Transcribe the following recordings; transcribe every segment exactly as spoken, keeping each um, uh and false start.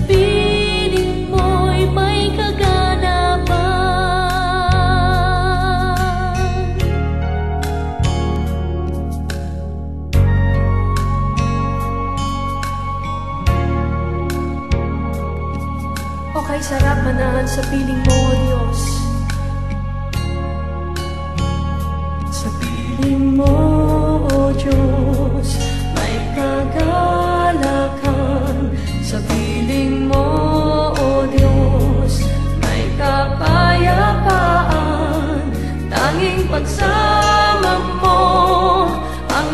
piling mo'y may kaganapan. O kay sarap manahan sa piling mo, O Diyos. Sa piling mo, O Diyos, may kagalakan. Sa piling mo, O Diyos, may kapayapaan. Tanging pagsama mo ang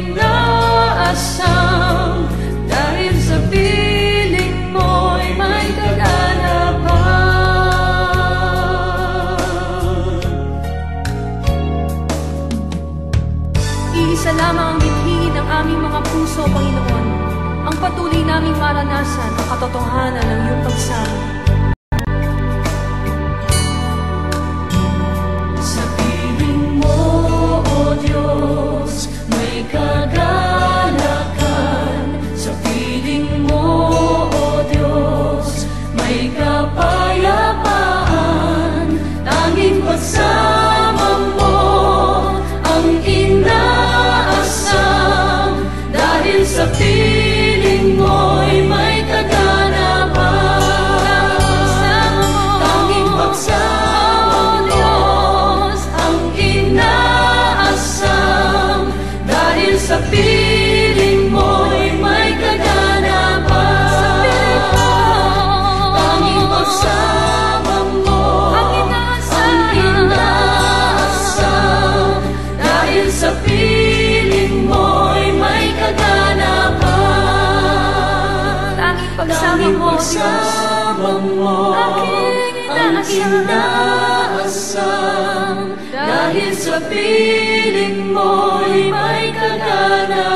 inaasam. Dahil sa piling mo'y may kaganapan. Iisa lamang ang binhi ng aming mga puso, Panginoon, ang patuloy naming maranasan ang katotohanan ng iyong pagsama. Sa piling mo, O Diyos, may kagalakan. Sa piling mo, O Diyos, may kapayapaan. Tanging pagsama mo ang inaasam. Dahil sa piling mo'y may kaganapan. Tanging pagsama mo, Diyos, ang inaasam. Dahil sa piling mo'y may kaganapan. Tanging pagsama mo ang inaasam. Dahil sa piling mo'y may kaganapan. Tanging pagsama mo ang inaasam. Dahil sa piling mo'y may kaganapan.